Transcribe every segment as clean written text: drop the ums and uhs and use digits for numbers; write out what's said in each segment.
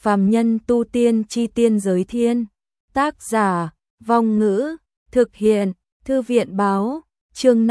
Phàm nhân tu tiên chi tiên giới thiên. Tác giả, Vong Ngữ, thực hiện, Thư viện báo, chương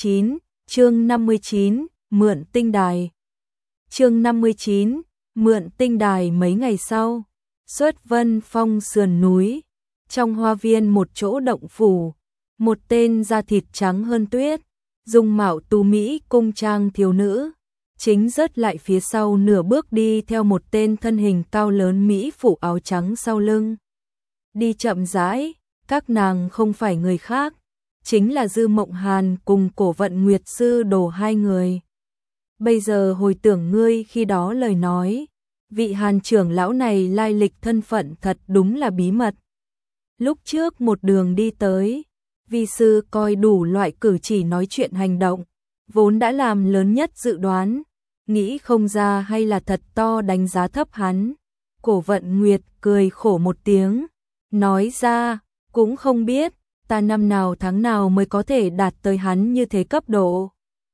59, mượn tinh đài. Chương 59, mượn tinh đài. Mấy ngày sau, xuất Vân Phong sườn núi, trong hoa viên một chỗ động phủ, một tên da thịt trắng hơn tuyết, dung mạo tú mỹ cung trang thiếu nữ, chính rớt lại phía sau nửa bước đi theo một tên thân hình cao lớn mỹ phụ áo trắng sau lưng. Đi chậm rãi, các nàng không phải người khác, chính là Dư Mộng Hàn cùng Cổ Vận Nguyệt sư đồ hai người. Bây giờ hồi tưởng ngươi khi đó lời nói, vị Hàn trưởng lão này lai lịch thân phận thật đúng là bí mật. Lúc trước một đường đi tới, vi sư coi đủ loại cử chỉ nói chuyện hành động, vốn đã làm lớn nhất dự đoán, nghĩ không ra hay là thật to đánh giá thấp hắn. Cổ Vận Nguyệt cười khổ một tiếng, nói ra, cũng không biết, ta năm nào tháng nào mới có thể đạt tới hắn như thế cấp độ.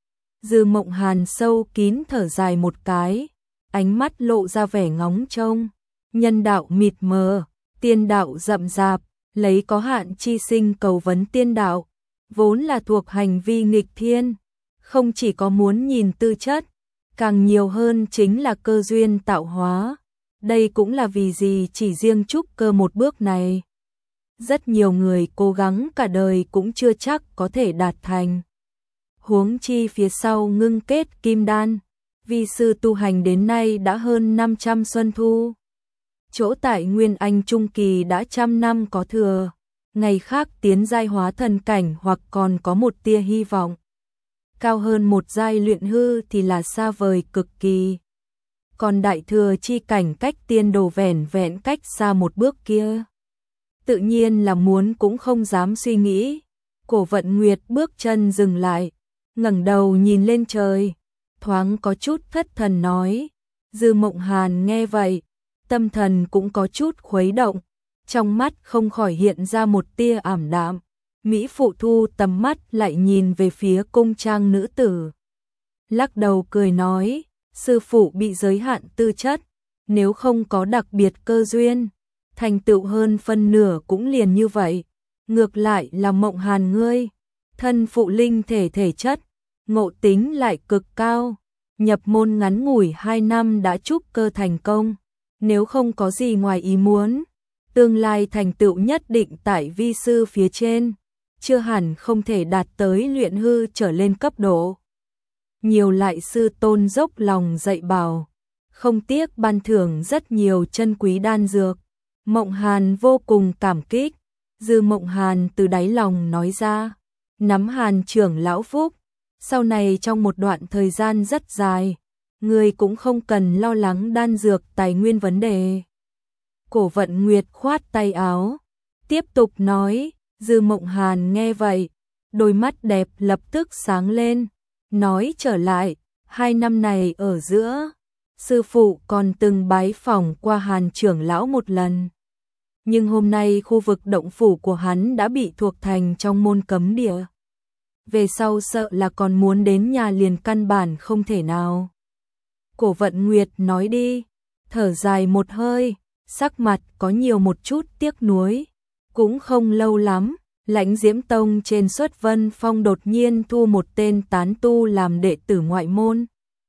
Dư Mộng Hàn sâu kín thở dài một cái, ánh mắt lộ ra vẻ ngóng trông. Nhân đạo mịt mờ, tiên đạo rậm rạp, lấy có hạn chi sinh cầu vấn tiên đạo, vốn là thuộc hành vi nghịch thiên, không chỉ có muốn nhìn tư chất, càng nhiều hơn chính là cơ duyên tạo hóa. Đây cũng là vì gì chỉ riêng trúc cơ một bước này, rất nhiều người cố gắng cả đời cũng chưa chắc có thể đạt thành. Huống chi phía sau ngưng kết kim đan, vi sư tu hành đến nay đã hơn 500 xuân thu. Chỗ tại Nguyên Anh Trung Kỳ đã 100 năm có thừa, ngày khác tiến giai hóa thần cảnh hoặc còn có một tia hy vọng. Cao hơn một giai luyện hư thì là xa vời cực kỳ. Còn đại thừa chi cảnh cách tiên đồ vẻn vẹn cách xa một bước kia. Tự nhiên là muốn cũng không dám suy nghĩ. Cổ Vận Nguyệt bước chân dừng lại, ngẩng đầu nhìn lên trời, thoáng có chút thất thần nói. Dư Mộng Hàn nghe vậy, tâm thần cũng có chút khuấy động, trong mắt không khỏi hiện ra một tia ảm đạm. Mỹ phụ thu tầm mắt lại nhìn về phía cung trang nữ tử, lắc đầu cười nói, sư phụ bị giới hạn tư chất, nếu không có đặc biệt cơ duyên, thành tựu hơn phân nửa cũng liền như vậy. Ngược lại là Mộng Hàn ngươi, thân phụ linh thể thể chất, ngộ tính lại cực cao, nhập môn ngắn ngủi 2 năm đã trúc cơ thành công, nếu không có gì ngoài ý muốn, tương lai thành tựu nhất định tại vi sư phía trên, chưa hẳn không thể đạt tới luyện hư trở lên cấp độ. Nhiều lại sư tôn dốc lòng dạy bảo, không tiếc ban thưởng rất nhiều chân quý đan dược. Mộng Hàn vô cùng cảm kích. Dư Mộng Hàn từ đáy lòng nói ra, nắm Hàn trưởng lão phúc, sau này trong một đoạn thời gian rất dài, người cũng không cần lo lắng đan dược tài nguyên vấn đề. Cổ Vận Nguyệt khoát tay áo, tiếp tục nói. Dư Mộng Hàn nghe vậy, đôi mắt đẹp lập tức sáng lên, nói trở lại, 2 năm này ở giữa, sư phụ còn từng bái phỏng qua Hàn trưởng lão một lần. Nhưng hôm nay khu vực động phủ của hắn đã bị thuộc thành trong môn cấm địa. Về sau sợ là còn muốn đến nhà liền căn bản không thể nào. Cổ Vận Nguyệt nói đi, thở dài một hơi, sắc mặt có nhiều một chút tiếc nuối. Cũng không lâu lắm, Lãnh Diễm Tông trên Xuất Vân Phong đột nhiên thu một tên tán tu làm đệ tử ngoại môn.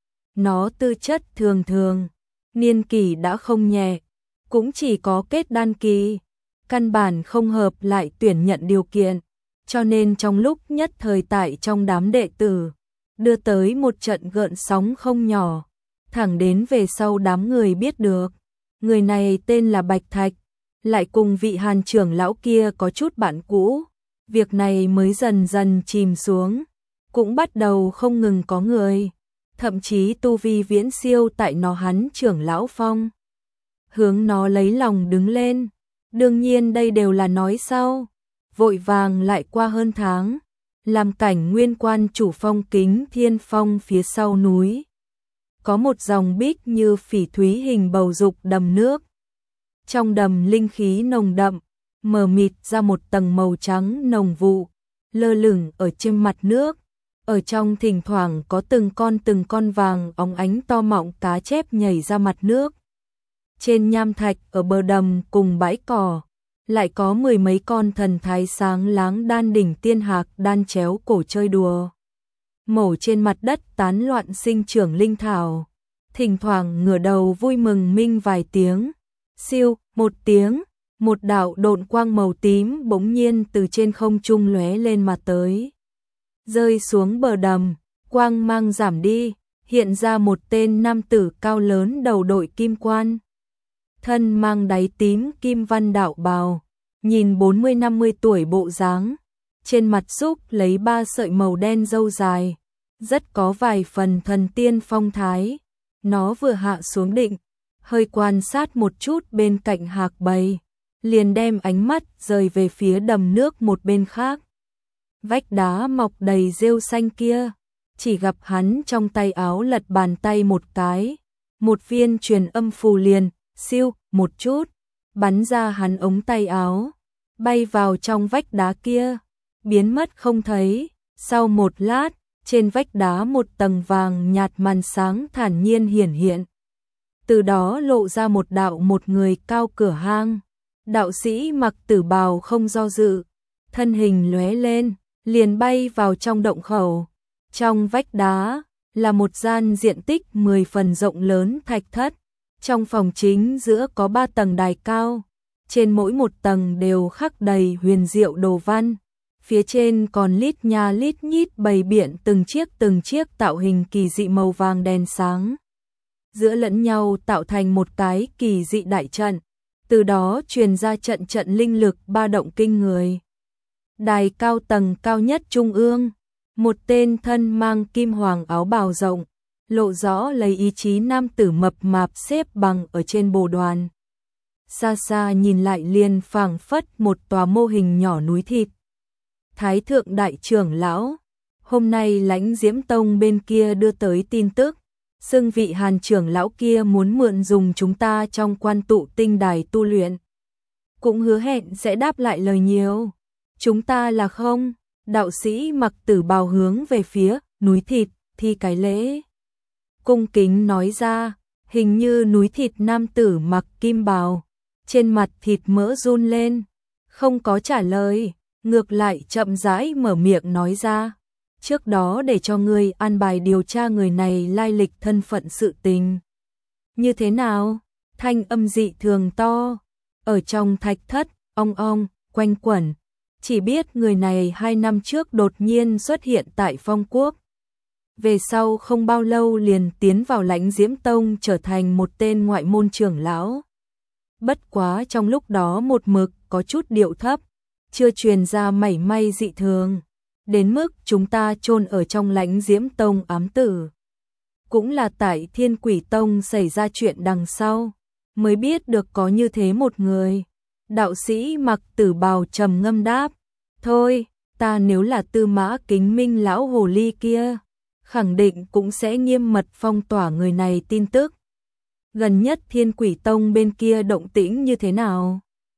Nó tư chất thường thường, niên kỷ đã không nhẹ, cũng chỉ có kết đan kỳ, căn bản không hợp lại tuyển nhận điều kiện, cho nên trong lúc nhất thời tại trong đám đệ tử, đưa tới một trận gợn sóng không nhỏ, thẳng đến về sau đám người biết được, người này tên là Bạch Thạch, lại cùng vị Hàn trưởng lão kia có chút bạn cũ, việc này mới dần dần chìm xuống, cũng bắt đầu không ngừng có người, thậm chí tu vi viễn siêu tại nó hắn trưởng lão phong. Hướng nó lấy lòng đứng lên, đương nhiên đây đều là nói sau, vội vàng lại qua hơn tháng, làm cảnh nguyên quan chủ phong Kính Thiên Phong phía sau núi. Có một dòng bích như phỉ thúy hình bầu dục đầm nước. Trong đầm linh khí nồng đậm, mờ mịt ra một tầng màu trắng nồng vụ, lơ lửng ở trên mặt nước. Ở trong thỉnh thoảng có từng con vàng óng ánh to mọng cá chép nhảy ra mặt nước. Trên nham thạch ở bờ đầm cùng bãi cỏ, lại có mười mấy con thần thái sáng láng đan đỉnh tiên hạc đan chéo cổ chơi đùa. Mổ trên mặt đất tán loạn sinh trưởng linh thảo, thỉnh thoảng ngửa đầu vui mừng minh vài tiếng. Siêu, một tiếng, một đạo độn quang màu tím bỗng nhiên từ trên không trung lóe lên mà tới. Rơi xuống bờ đầm, quang mang giảm đi, hiện ra một tên nam tử cao lớn đầu đội kim quan. Thân mang đáy tím kim văn đạo bào, nhìn 40-50 tuổi bộ dáng, trên mặt xúc lấy 3 sợi màu đen râu dài, rất có vài phần thần tiên phong thái. Nó vừa hạ xuống định, hơi quan sát một chút bên cạnh hạc bầy, liền đem ánh mắt rời về phía đầm nước một bên khác. Vách đá mọc đầy rêu xanh kia, chỉ gặp hắn trong tay áo lật bàn tay một cái, một viên truyền âm phù liền, siêu, một chút, bắn ra hắn ống tay áo, bay vào trong vách đá kia, biến mất không thấy. Sau một lát, trên vách đá một tầng vàng nhạt màn sáng thản nhiên hiển hiện. Từ đó lộ ra một người cao cửa hang. Đạo sĩ mặc tử bào không do dự, thân hình lóe lên, liền bay vào trong động khẩu. Trong vách đá là một gian diện tích 10 phần rộng lớn thạch thất. Trong phòng chính giữa có 3 tầng đài cao, trên mỗi một tầng đều khắc đầy huyền diệu đồ văn. Phía trên còn lít nha lít nhít bày biện từng chiếc tạo hình kỳ dị màu vàng đèn sáng, giữa lẫn nhau tạo thành một cái kỳ dị đại trận, từ đó truyền ra trận linh lực ba động kinh người. Đài cao tầng cao nhất trung ương, một tên thân mang kim hoàng áo bào rộng, lộ rõ lấy ý chí nam tử mập mạp xếp bằng ở trên bồ đoàn. Xa xa nhìn lại liền phảng phất một tòa mô hình nhỏ núi thịt. Thái thượng đại trưởng lão, hôm nay Lãnh Diễm Tông bên kia đưa tới tin tức, xưng vị Hàn trưởng lão kia muốn mượn dùng chúng ta trong quan tụ tinh đài tu luyện. Cũng hứa hẹn sẽ đáp lại lời nhiều. Chúng ta là không? Đạo sĩ mặc tử bào hướng về phía núi thịt thi cái lễ. Cung kính nói ra, hình như núi thịt nam tử mặc kim bào, trên mặt thịt mỡ run lên, không có trả lời, ngược lại chậm rãi mở miệng nói ra. Trước đó để cho ngươi an bài điều tra người này lai lịch thân phận sự tình. Như thế nào? Thanh âm dị thường to, ở trong thạch thất, ong ong, quanh quẩn. Chỉ biết người này 2 năm trước đột nhiên xuất hiện tại Phong Quốc. Về sau không bao lâu liền tiến vào Lãnh Diễm Tông trở thành một tên ngoại môn trưởng lão. Bất quá trong lúc đó một mực có chút điệu thấp, chưa truyền ra mảy may dị thường, đến mức chúng ta chôn ở trong Lãnh Diễm Tông ám tử. Cũng là tại Thiên Quỷ Tông xảy ra chuyện đằng sau, mới biết được có như thế một người. Đạo sĩ mặc tử bào trầm ngâm đáp, thôi, ta nếu là Tư Mã Kính Minh lão hồ ly kia, khẳng định cũng sẽ nghiêm mật phong tỏa người này tin tức. Gần nhất Thiên Quỷ Tông bên kia động tĩnh như thế nào?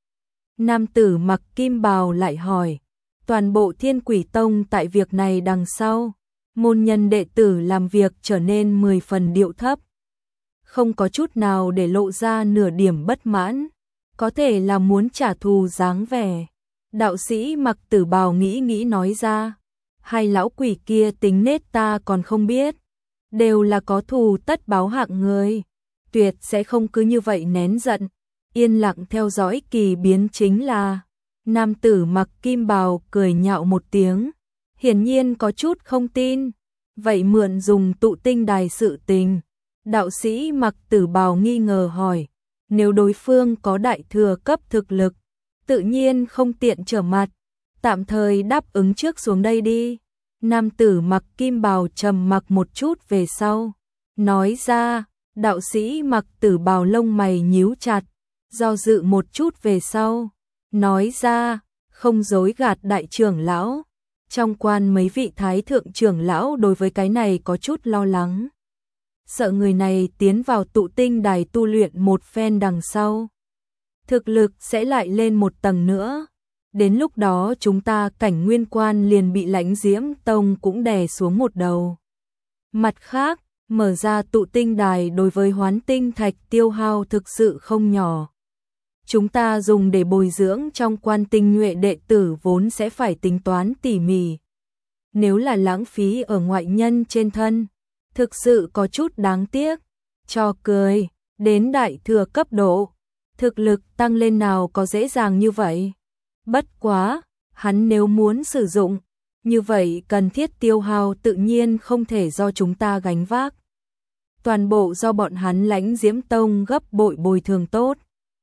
Nam tử mặc kim bào lại hỏi. Toàn bộ Thiên Quỷ Tông tại việc này đằng sau, môn nhân đệ tử làm việc trở nên 10 phần điệu thấp, không có chút nào để lộ ra nửa điểm bất mãn, có thể là muốn trả thù dáng vẻ. Đạo sĩ mặc tử bào nghĩ nói ra, hai lão quỷ kia tính nết ta còn không biết, đều là có thù tất báo hạng người, tuyệt sẽ không cứ như vậy nén giận, yên lặng theo dõi kỳ biến chính là. Nam tử mặc kim bào cười nhạo một tiếng, hiển nhiên có chút không tin. Vậy mượn dùng tụ tinh đài sự tình. Đạo sĩ mặc tử bào nghi ngờ hỏi, nếu đối phương có đại thừa cấp thực lực, tự nhiên không tiện trở mặt, tạm thời đáp ứng trước xuống đây đi. Nam tử mặc kim bào trầm mặc một chút về sau, nói ra. Đạo sĩ mặc tử bào lông mày nhíu chặt, do dự một chút về sau, nói ra, không dối gạt đại trưởng lão. Trong quan mấy vị thái thượng trưởng lão đối với cái này có chút lo lắng, sợ người này tiến vào tụ tinh đài tu luyện một phen đằng sau, thực lực sẽ lại lên một tầng nữa. Đến lúc đó chúng ta Cảnh Nguyên Quan liền bị Lãnh Diễm Tông cũng đè xuống một đầu. Mặt khác, Mở ra tụ tinh đài đối với hoán tinh thạch tiêu hao thực sự không nhỏ. Chúng ta dùng để bồi dưỡng trong quan tinh nhuệ đệ tử vốn sẽ phải tính toán tỉ mỉ. Nếu là lãng phí ở ngoại nhân trên thân, thực sự có chút đáng tiếc. Cho cười, đến đại thừa cấp độ, thực lực tăng lên nào có dễ dàng như vậy. Bất quá, hắn nếu muốn sử dụng, như vậy cần thiết tiêu hao tự nhiên không thể do chúng ta gánh vác. Toàn bộ do bọn hắn Lãnh Diễm Tông gấp bội bồi thường tốt.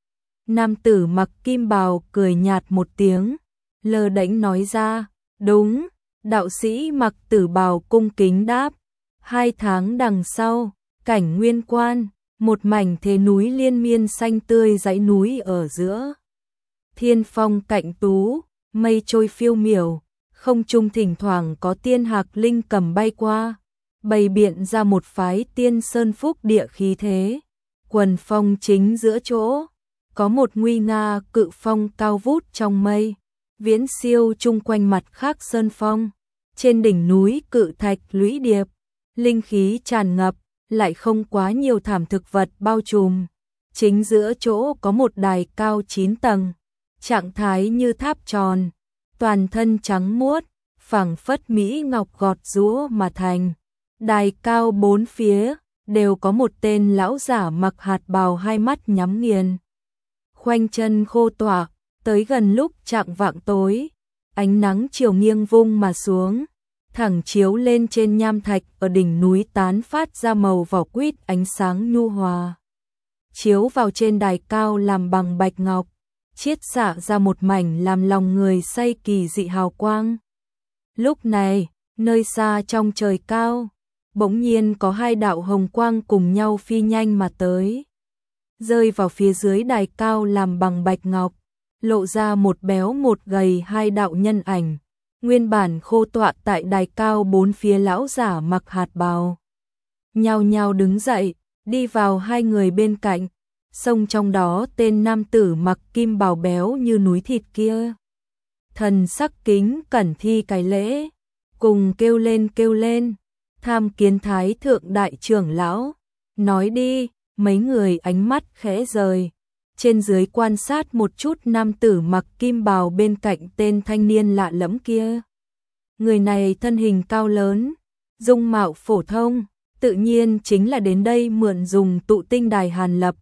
Nam tử mặc kim bào cười nhạt một tiếng, lơ đễnh nói ra, đúng. Đạo sĩ mặc tử bào cung kính đáp. 2 tháng đằng sau, cảnh nguyên quan, một mảnh thế núi liên miên xanh tươi dãy núi ở giữa. Thiên phong cạnh tú, mây trôi phiêu miểu, không trung thỉnh thoảng có tiên hạc linh cầm bay qua, bày biện ra một phái tiên sơn phúc địa khí thế. Quần phong chính giữa chỗ, có một nguy nga cự phong cao vút trong mây, viễn siêu chung quanh mặt khác sơn phong. Trên đỉnh núi cự thạch lũy điệp, linh khí tràn ngập, lại không quá nhiều thảm thực vật bao trùm. Chính giữa chỗ có một đài cao 9 tầng, trạng thái như tháp tròn, toàn thân trắng muốt, phẳng phất mỹ ngọc gọt giũa mà thành. Đài cao 4 phía, đều có một tên lão giả mặc hạt bào, hai mắt nhắm nghiền. Khoanh chân khô tỏa, tới gần lúc chạng vạng tối, ánh nắng chiều nghiêng vung mà xuống, thẳng chiếu lên trên nham thạch ở đỉnh núi tán phát ra màu vỏ quýt ánh sáng nhu hòa. Chiếu vào trên đài cao làm bằng bạch ngọc, chiết xạ ra một mảnh làm lòng người say kỳ dị hào quang. Lúc này, nơi xa trong trời cao, bỗng nhiên có 2 đạo hồng quang cùng nhau phi nhanh mà tới, rơi vào phía dưới đài cao làm bằng bạch ngọc, lộ ra một béo một gầy 2 đạo nhân ảnh. Nguyên bản khô tọa tại đài cao 4 phía lão giả mặc hạt bào, nhao nhao đứng dậy, đi vào 2 người bên cạnh, xông trong đó tên nam tử mặc kim bào béo như núi thịt kia. Thần sắc kính cẩn thi cái lễ, cùng kêu lên, tham kiến thái thượng đại trưởng lão, nói đi. Mấy người ánh mắt khẽ rời, trên dưới quan sát một chút nam tử mặc kim bào bên cạnh tên thanh niên lạ lẫm kia. Người này thân hình cao lớn, dung mạo phổ thông, tự nhiên chính là đến đây mượn dùng tụ tinh đài Hàn Lập.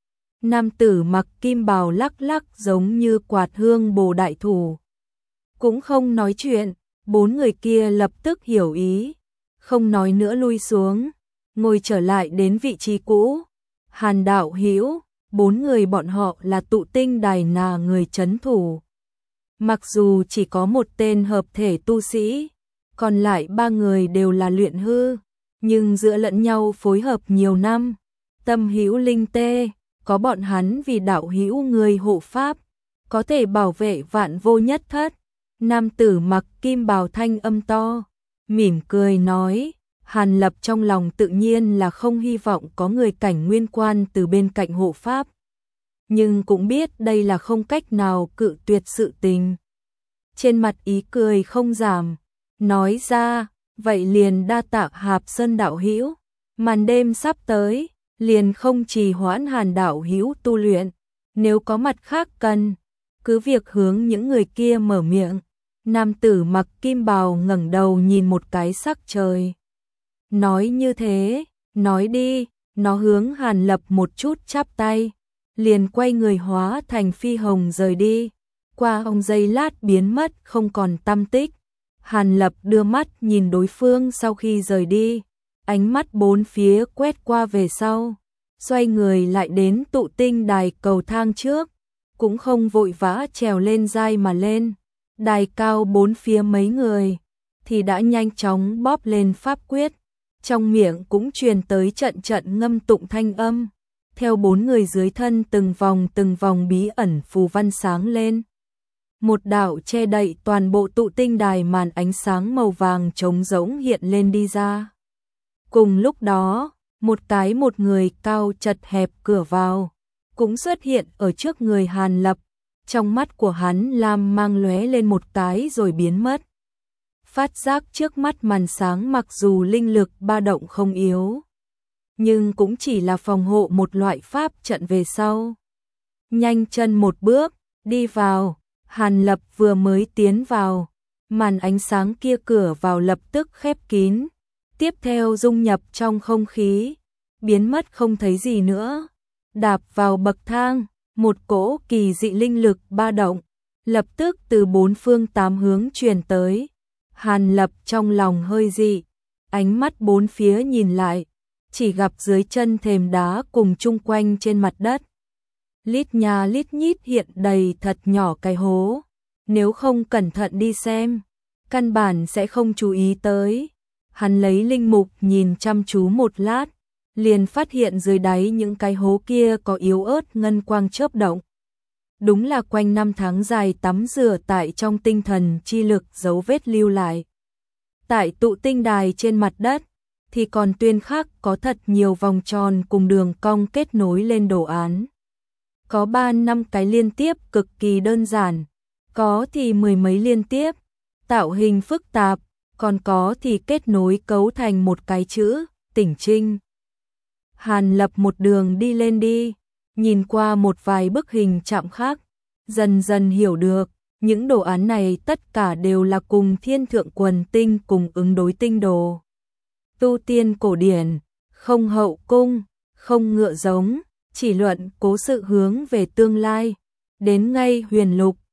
Nam tử mặc kim bào lắc lắc giống như quạt hương bồ đại thủ, cũng không nói chuyện. 4 người kia lập tức hiểu ý, không nói nữa lui xuống, ngồi trở lại đến vị trí cũ. Hàn đạo hữu, 4 người bọn họ là tụ tinh đài người trấn thủ. Mặc dù chỉ có một tên hợp thể tu sĩ, còn lại 3 người đều là luyện hư, nhưng giữa lẫn nhau phối hợp nhiều năm, tâm hữu linh tê, có bọn hắn vì đạo hữu người hộ pháp, có thể bảo vệ vạn vô nhất thất. Nam tử mặc kim bào thanh âm to, mỉm cười nói. Hàn Lập trong lòng tự nhiên là không hy vọng có người cảnh nguyên quan từ bên cạnh hộ pháp, nhưng cũng biết đây là không cách nào cự tuyệt sự tình. Trên mặt ý cười không giảm, nói ra, vậy liền đa tạ Hạp Sơn đạo hữu, màn đêm sắp tới, liền không trì hoãn Hàn đạo hữu tu luyện, nếu có mặt khác cần, cứ việc hướng những người kia mở miệng. Nam tử mặc kim bào ngẩng đầu nhìn một cái sắc trời. Nói như thế, nói đi. Nó hướng Hàn Lập một chút chắp tay, liền quay người hóa thành phi hồng rời đi. Qua ông giây lát biến mất không còn tăm tích. Hàn Lập đưa mắt nhìn đối phương sau khi rời đi, ánh mắt 4 phía quét qua về sau, xoay người lại đến tụ tinh đài cầu thang trước, cũng không vội vã trèo lên dai mà lên. Đài cao 4 phía mấy người thì đã nhanh chóng bóp lên pháp quyết, trong miệng cũng truyền tới trận trận ngâm tụng thanh âm. Theo 4 người dưới thân từng vòng bí ẩn phù văn sáng lên. Một đạo che đậy toàn bộ tụ tinh đài màn ánh sáng màu vàng trống rỗng hiện lên đi ra. Cùng lúc đó, một người cao chật hẹp cửa vào cũng xuất hiện ở trước người Hàn Lập. Trong mắt của hắn lam mang lóe lên một cái rồi biến mất. Phát giác trước mắt màn sáng mặc dù linh lực ba động không yếu, nhưng cũng chỉ là phòng hộ một loại pháp trận về sau. Nhanh chân một bước, đi vào, Hàn Lập vừa mới tiến vào, màn ánh sáng kia cửa vào lập tức khép kín, tiếp theo dung nhập trong không khí, biến mất không thấy gì nữa. Đạp vào bậc thang, một cỗ kỳ dị linh lực ba động, lập tức từ bốn phương tám hướng truyền tới. Hàn Lập trong lòng hơi dị, ánh mắt bốn phía nhìn lại, chỉ gặp dưới chân thềm đá cùng chung quanh trên mặt đất. Lít nhà lít nhít hiện đầy thật nhỏ cái hố, nếu không cẩn thận đi xem, căn bản sẽ không chú ý tới. Hắn lấy linh mục nhìn chăm chú một lát, liền phát hiện dưới đáy những cái hố kia có yếu ớt ngân quang chớp động. Đúng là quanh năm tháng dài tắm rửa tại trong tinh thần chi lực dấu vết lưu lại. Tại tụ tinh đài trên mặt đất, thì còn tuyên khắc có thật nhiều vòng tròn cùng đường cong kết nối lên đồ án. Có 3-5 cái liên tiếp cực kỳ đơn giản, có thì mười mấy liên tiếp, tạo hình phức tạp, còn có thì kết nối cấu thành một cái chữ, Tỉnh Trinh. Hàn Lập một đường đi lên đi, nhìn qua một vài bức hình chạm khắc, dần dần hiểu được, những đồ án này tất cả đều là cùng thiên thượng quần tinh cùng ứng đối tinh đồ. Tu tiên cổ điển, không hậu cung, không ngựa giống, chỉ luận cố sự hướng về tương lai, đến ngay huyền lục,